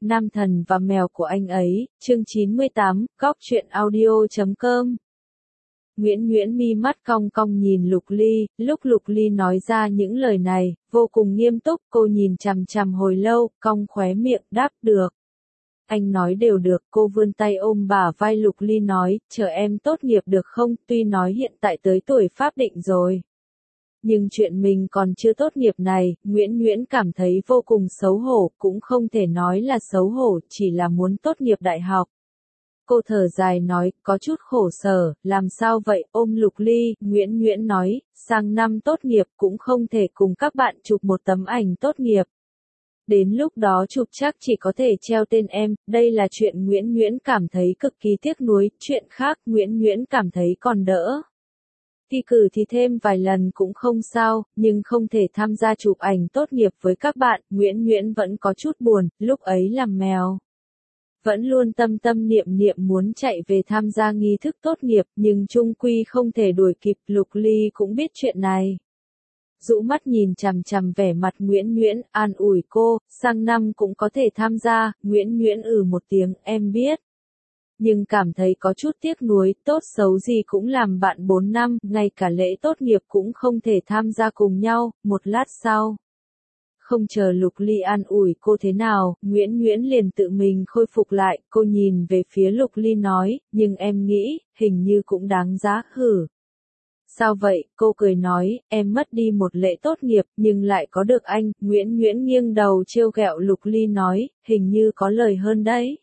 Nam thần và mèo của anh ấy, chương 98, góc truyện audio.com. Nguyễn Nguyễn mi mắt cong cong nhìn Lục Ly, lúc Lục Ly nói ra những lời này, vô cùng nghiêm túc, cô nhìn chằm chằm hồi lâu, cong khóe miệng, đáp được. Anh nói đều được, cô vươn tay ôm bả vai Lục Ly nói, chờ em tốt nghiệp được không, tuy nói hiện tại tới tuổi pháp định rồi. Nhưng chuyện mình còn chưa tốt nghiệp này, Nguyễn Nguyễn cảm thấy vô cùng xấu hổ, cũng không thể nói là xấu hổ, chỉ là muốn tốt nghiệp đại học. Cô thở dài nói, có chút khổ sở, làm sao vậy, ôm Lục Ly, Nguyễn Nguyễn nói, sang năm tốt nghiệp cũng không thể cùng các bạn chụp một tấm ảnh tốt nghiệp. Đến lúc đó chụp chắc chỉ có thể treo tên em, đây là chuyện Nguyễn Nguyễn cảm thấy cực kỳ tiếc nuối, chuyện khác Nguyễn Nguyễn cảm thấy còn đỡ. Thi cử thì thêm vài lần cũng không sao, nhưng không thể tham gia chụp ảnh tốt nghiệp với các bạn, Nguyễn Nguyễn vẫn có chút buồn, lúc ấy làm mèo. Vẫn luôn tâm tâm niệm niệm muốn chạy về tham gia nghi thức tốt nghiệp, nhưng chung quy không thể đuổi kịp, Lục Ly cũng biết chuyện này. Dụ mắt nhìn chằm chằm vẻ mặt Nguyễn Nguyễn, an ủi cô, sang năm cũng có thể tham gia, Nguyễn Nguyễn một tiếng, em biết. Nhưng cảm thấy có chút tiếc nuối, tốt xấu gì cũng làm bạn 4 năm, ngay cả lễ tốt nghiệp cũng không thể tham gia cùng nhau, một lát sau. Không chờ Lục Ly an ủi cô thế nào, Nguyễn Nguyễn liền tự mình khôi phục lại, cô nhìn về phía Lục Ly nói, nhưng em nghĩ, hình như cũng đáng giá, hử. Sao vậy, cô cười nói, em mất đi một lễ tốt nghiệp, nhưng lại có được anh, Nguyễn Nguyễn nghiêng đầu trêu ghẹo Lục Ly nói, hình như có lời hơn đấy.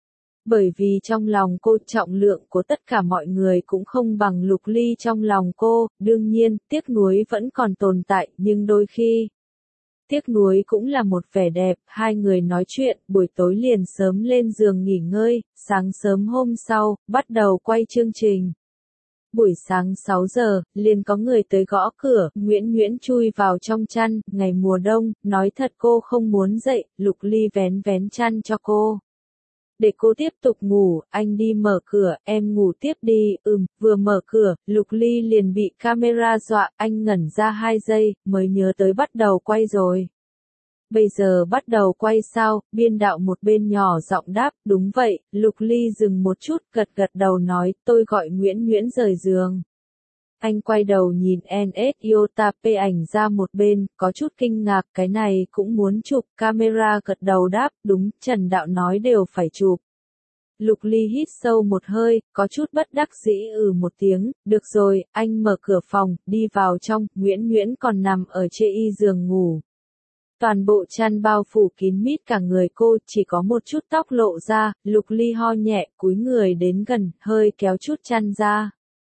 Bởi vì trong lòng cô trọng lượng của tất cả mọi người cũng không bằng Lục Ly trong lòng cô, đương nhiên, tiếc nuối vẫn còn tồn tại, nhưng đôi khi, tiếc nuối cũng là một vẻ đẹp, hai người nói chuyện, buổi tối liền sớm lên giường nghỉ ngơi, sáng sớm hôm sau, bắt đầu quay chương trình. Buổi sáng 6 giờ, liền có người tới gõ cửa, Nguyễn Nguyễn chui vào trong chăn, ngày mùa đông, nói thật cô không muốn dậy, Lục Ly vén vén chăn cho cô. Để cô tiếp tục ngủ, anh đi mở cửa, em ngủ tiếp đi, vừa mở cửa, Lục Ly liền bị camera dọa, anh ngẩn ra 2 giây, mới nhớ tới bắt đầu quay rồi. Bây giờ bắt đầu quay sao, biên đạo một bên nhỏ giọng đáp, đúng vậy, Lục Ly dừng một chút, gật gật đầu nói, tôi gọi Nguyễn Nguyễn rời giường. Anh quay đầu nhìn NSIOTP ảnh ra một bên, có chút kinh ngạc, cái này cũng muốn chụp, camera gật đầu đáp, đúng, Trần Đạo nói đều phải chụp. Lục Ly hít sâu một hơi, có chút bất đắc dĩ một tiếng, được rồi, anh mở cửa phòng, đi vào trong, Nguyễn Nguyễn còn nằm ở chê y giường ngủ. Toàn bộ chăn bao phủ kín mít cả người cô, chỉ có một chút tóc lộ ra, Lục Ly ho nhẹ, cúi người đến gần, hơi kéo chút chăn ra.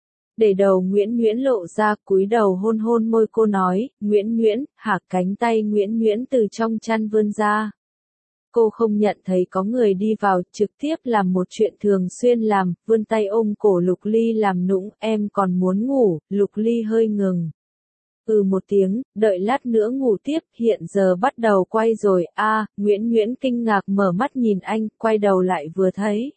Để đầu Nguyễn Nguyễn lộ ra, cúi đầu hôn hôn môi cô nói, Nguyễn Nguyễn, hả, cánh tay Nguyễn Nguyễn từ trong chăn vươn ra. Cô không nhận thấy có người đi vào, trực tiếp làm một chuyện thường xuyên làm, vươn tay ôm cổ Lục Ly làm nũng, em còn muốn ngủ, Lục Ly hơi ngừng. Một tiếng, đợi lát nữa ngủ tiếp, hiện giờ bắt đầu quay rồi, Nguyễn Nguyễn kinh ngạc mở mắt nhìn anh, quay đầu lại vừa thấy.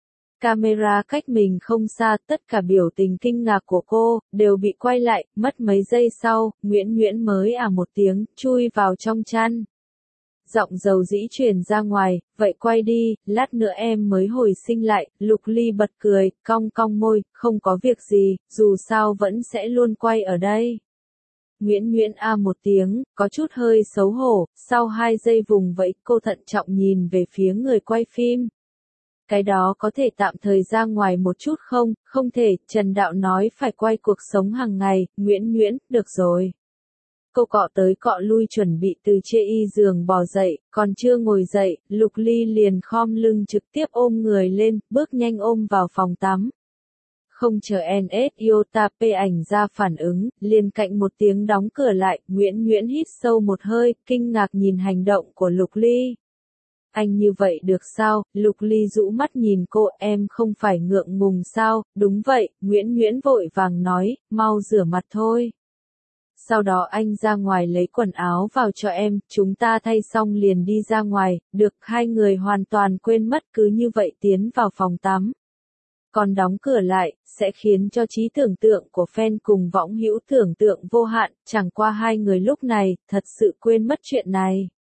Camera cách mình không xa, tất cả biểu tình kinh ngạc của cô, đều bị quay lại, mất mấy giây sau, Nguyễn Nguyễn mới một tiếng, chui vào trong chăn. Giọng dầu dĩ truyền ra ngoài, vậy quay đi, lát nữa em mới hồi sinh lại, Lục Ly bật cười, cong cong môi, không có việc gì, dù sao vẫn sẽ luôn quay ở đây. Nguyễn Nguyễn một tiếng, có chút hơi xấu hổ, sau 2 giây vùng vẫy, cô thận trọng nhìn về phía người quay phim. Cái đó có thể tạm thời ra ngoài một chút không, không thể, Trần Đạo nói phải quay cuộc sống hàng ngày, Nguyễn Nguyễn, được rồi. Cô cọ tới cọ lui chuẩn bị từ chê y giường bò dậy, còn chưa ngồi dậy, Lục Ly liền khom lưng trực tiếp ôm người lên, bước nhanh ôm vào phòng tắm. Không chờ NSIOTP ảnh ra phản ứng, liền cạnh một tiếng đóng cửa lại, Nguyễn Nguyễn hít sâu một hơi, kinh ngạc nhìn hành động của Lục Ly. Anh như vậy được sao, Lục Ly rũ mắt nhìn cô, em không phải ngượng ngùng sao, đúng vậy, Nguyễn Nguyễn vội vàng nói, mau rửa mặt thôi. Sau đó anh ra ngoài lấy quần áo vào cho em, chúng ta thay xong liền đi ra ngoài, được, hai người hoàn toàn quên mất cứ như vậy tiến vào phòng tắm. Còn đóng cửa lại, sẽ khiến cho trí tưởng tượng của fan cùng võng hữu tưởng tượng vô hạn, chẳng qua hai người lúc này, thật sự quên mất chuyện này.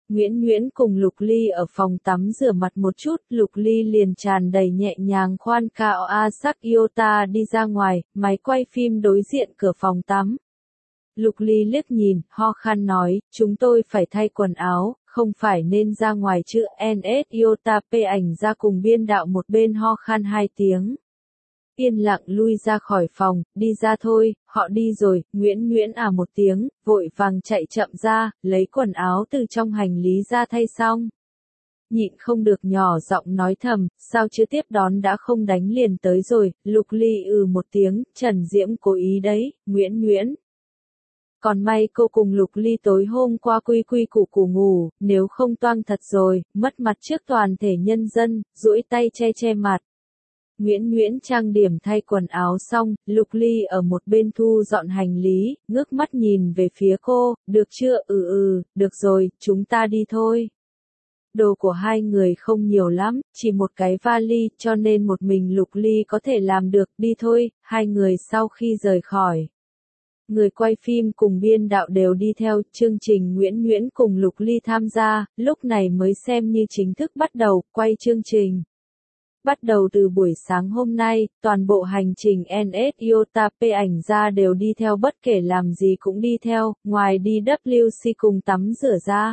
Nguyễn Nguyễn cùng Lục Ly ở phòng tắm rửa mặt một chút, Lục Ly liền tràn đầy nhẹ nhàng khoan Kawasaki đi ra ngoài, máy quay phim đối diện cửa phòng tắm. Lục Ly liếc nhìn, ho khan nói, chúng tôi phải thay quần áo, không phải nên ra ngoài chứ. NSIOTP ảnh ra cùng biên đạo một bên ho khan 2 tiếng. Yên lặng lui ra khỏi phòng, đi ra thôi, họ đi rồi. Nguyễn Nguyễn à một tiếng, vội vàng chạy chậm ra, lấy quần áo từ trong hành lý ra thay xong. Nhịn không được nhỏ giọng nói thầm, sao chưa tiếp đón đã không đánh liền tới rồi. Lục Ly một tiếng, Trần Diễm cố ý đấy. Nguyễn Nguyễn. Còn may cô cùng Lục Ly tối hôm qua quy quy củ củ ngủ, nếu không toang thật rồi, mất mặt trước toàn thể nhân dân, duỗi tay che che mặt. Nguyễn Nguyễn trang điểm thay quần áo xong, Lục Ly ở một bên thu dọn hành lý, ngước mắt nhìn về phía cô, được chưa? Được rồi, chúng ta đi thôi. Đồ của hai người không nhiều lắm, chỉ một cái vali, cho nên một mình Lục Ly có thể làm được, đi thôi. Hai người sau khi rời khỏi. Người quay phim cùng biên đạo đều đi theo, chương trình Nguyễn Nguyễn cùng Lục Ly tham gia, lúc này mới xem như chính thức bắt đầu, quay chương trình. Bắt đầu từ buổi sáng hôm nay, toàn bộ hành trình NSIOTP ảnh ra đều đi theo, bất kể làm gì cũng đi theo, ngoài đi WC cùng tắm rửa ra.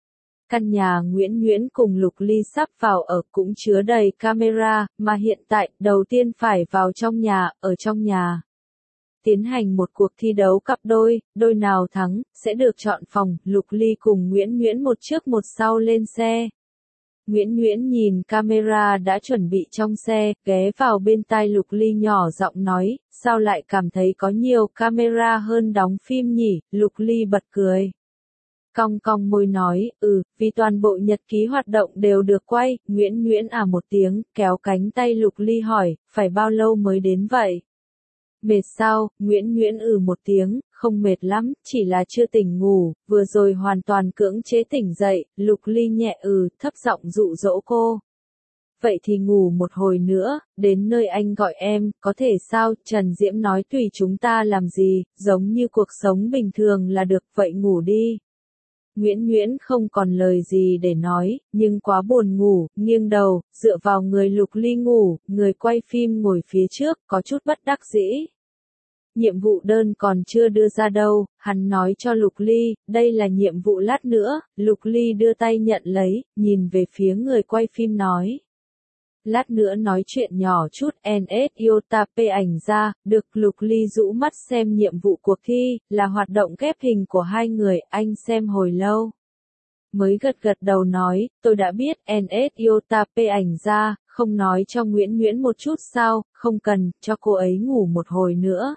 Căn nhà Nguyễn Nguyễn cùng Lục Ly sắp vào ở cũng chứa đầy camera, mà hiện tại, đầu tiên phải vào trong nhà, ở trong nhà. Tiến hành một cuộc thi đấu cặp đôi, đôi nào thắng, sẽ được chọn phòng. Lục Ly cùng Nguyễn Nguyễn một trước một sau lên xe. Nguyễn Nguyễn nhìn camera đã chuẩn bị trong xe, ghé vào bên tai Lục Ly nhỏ giọng nói, sao lại cảm thấy có nhiều camera hơn đóng phim nhỉ? Lục Ly bật cười. Cong cong môi nói, vì toàn bộ nhật ký hoạt động đều được quay. Nguyễn Nguyễn à một tiếng, kéo cánh tay Lục Ly hỏi, phải bao lâu mới đến vậy? Mệt sao? Nguyễn Nguyễn một tiếng, không mệt lắm, chỉ là chưa tỉnh ngủ, vừa rồi hoàn toàn cưỡng chế tỉnh dậy. Lục Ly nhẹ thấp giọng dụ dỗ cô. Vậy thì ngủ một hồi nữa, đến nơi anh gọi em, có thể sao? Trần Diễm nói tùy chúng ta làm gì, giống như cuộc sống bình thường là được, vậy ngủ đi. Nguyễn Nguyễn không còn lời gì để nói, nhưng quá buồn ngủ, nghiêng đầu, dựa vào người Lục Ly ngủ, người quay phim ngồi phía trước, có chút bất đắc dĩ. Nhiệm vụ đơn còn chưa đưa ra đâu, hắn nói cho Lục Ly, đây là nhiệm vụ lát nữa. Lục Ly đưa tay nhận lấy, nhìn về phía người quay phim nói. Lát nữa nói chuyện nhỏ chút. NSIOTP ảnh ra, được. Lục Ly rũ mắt xem nhiệm vụ cuộc thi, là hoạt động ghép hình của hai người, anh xem hồi lâu. Mới gật gật đầu nói, tôi đã biết. NSIOTP ảnh ra, không nói cho Nguyễn Nguyễn một chút sao? Không cần, cho cô ấy ngủ một hồi nữa.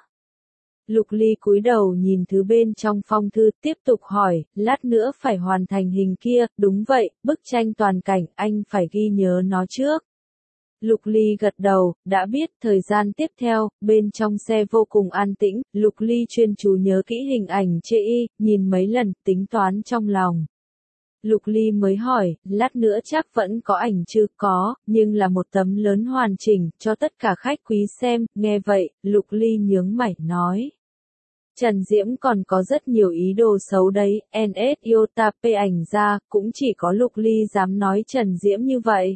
Lục Ly cúi đầu nhìn thứ bên trong phong thư, tiếp tục hỏi, lát nữa phải hoàn thành hình kia. Đúng vậy, bức tranh toàn cảnh, anh phải ghi nhớ nó trước. Lục Ly gật đầu, đã biết. Thời gian tiếp theo, bên trong xe vô cùng an tĩnh, Lục Ly chuyên chú nhớ kỹ hình ảnh chê y, nhìn mấy lần, tính toán trong lòng. Lục Ly mới hỏi, lát nữa chắc vẫn có ảnh chứ? Có, nhưng là một tấm lớn hoàn chỉnh, cho tất cả khách quý xem. Nghe vậy, Lục Ly nhướng mày, nói. Trần Diễm còn có rất nhiều ý đồ xấu đấy. NSIOTP ảnh ra, cũng chỉ có Lục Ly dám nói Trần Diễm như vậy.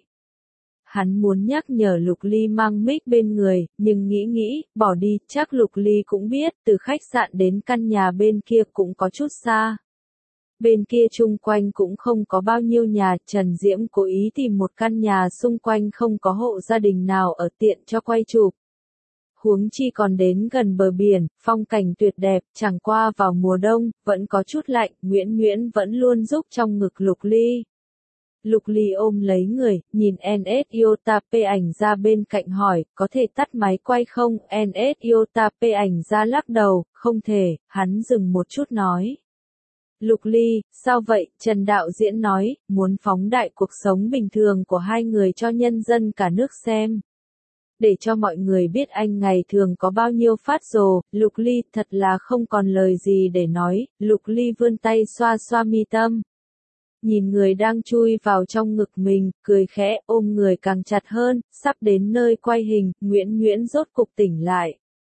Hắn muốn nhắc nhở Lục Ly mang mic bên người, nhưng nghĩ, bỏ đi, chắc Lục Ly cũng biết, từ khách sạn đến căn nhà bên kia cũng có chút xa. Bên kia chung quanh cũng không có bao nhiêu nhà, Trần Diễm cố ý tìm một căn nhà xung quanh không có hộ gia đình nào ở tiện cho quay chụp. Huống chi còn đến gần bờ biển, phong cảnh tuyệt đẹp, chẳng qua vào mùa đông, vẫn có chút lạnh. Nguyễn Nguyễn vẫn luôn giúp trong ngực Lục Ly. Lục Ly ôm lấy người, nhìn NSIOTP ảnh ra bên cạnh hỏi, có thể tắt máy quay không? NSIOTP ảnh ra lắc đầu, không thể. Hắn dừng một chút nói. Lục Ly, sao vậy? Trần đạo diễn nói, muốn phóng đại cuộc sống bình thường của hai người cho nhân dân cả nước xem. Để cho mọi người biết anh ngày thường có bao nhiêu phát rồ. Lục Ly thật là không còn lời gì để nói. Lục Ly vươn tay xoa xoa mi tâm. Nhìn người đang chui vào trong ngực mình, cười khẽ, ôm người càng chặt hơn. Sắp đến nơi quay hình, Nguyễn Nguyễn rốt cục tỉnh lại.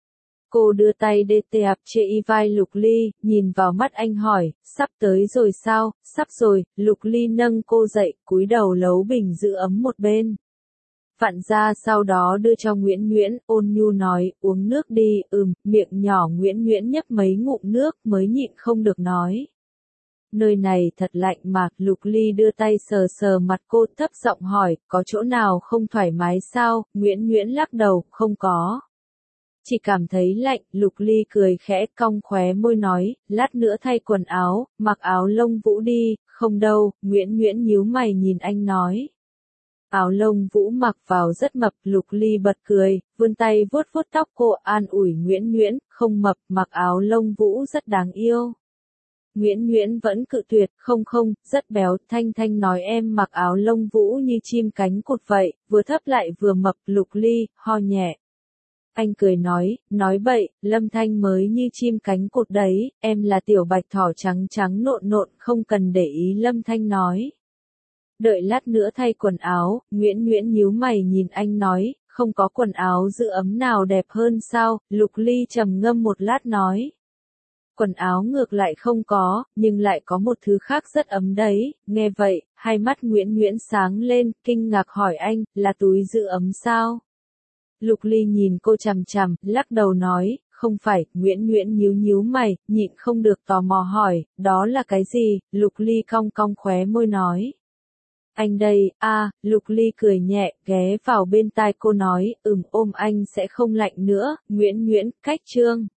Cô đưa tay đê tẹp trên vai Lục Ly, nhìn vào mắt anh hỏi, sắp tới rồi sao? Sắp rồi. Lục Ly nâng cô dậy, cúi đầu lấu bình giữ ấm một bên. Vặn ra sau đó đưa cho Nguyễn Nguyễn, ôn nhu nói, uống nước đi. Miệng nhỏ Nguyễn Nguyễn nhấp mấy ngụm nước mới nhịn không được nói. Nơi này thật lạnh mà. Lục Ly đưa tay sờ sờ mặt cô, thấp giọng hỏi, có chỗ nào không thoải mái sao? Nguyễn Nguyễn lắc đầu, không có. Chỉ cảm thấy lạnh. Lục Ly cười khẽ, cong khóe môi nói, lát nữa thay quần áo, mặc áo lông vũ đi. Không đâu. Nguyễn Nguyễn nhíu mày nhìn anh nói. Áo lông vũ mặc vào rất mập. Lục Ly bật cười, vươn tay vuốt vuốt tóc cô, an ủi Nguyễn Nguyễn, không mập, mặc áo lông vũ rất đáng yêu. Nguyễn Nguyễn vẫn cự tuyệt, không, rất béo. Thanh Thanh nói em mặc áo lông vũ như chim cánh cụt vậy, vừa thấp lại vừa mập. Lục Ly ho nhẹ. Anh cười nói bậy, Lâm Thanh mới như chim cánh cụt đấy, em là tiểu bạch thỏ trắng trắng nộn nộn, không cần để ý. Lâm Thanh nói. Đợi lát nữa thay quần áo. Nguyễn Nguyễn nhíu mày nhìn anh nói, không có quần áo giữ ấm nào đẹp hơn sao? Lục Ly trầm ngâm một lát nói. Quần áo ngược lại không có, nhưng lại có một thứ khác rất ấm đấy. Nghe vậy, hai mắt Nguyễn Nguyễn sáng lên, kinh ngạc hỏi anh, là túi giữ ấm sao? Lục Ly nhìn cô chằm chằm, lắc đầu nói, không phải. Nguyễn Nguyễn nhíu mày, nhịn không được tò mò hỏi, đó là cái gì? Lục Ly cong cong khóe môi nói. Anh đây. Lục Ly cười nhẹ, ghé vào bên tai cô nói, ôm anh sẽ không lạnh nữa. Nguyễn Nguyễn, cách chương.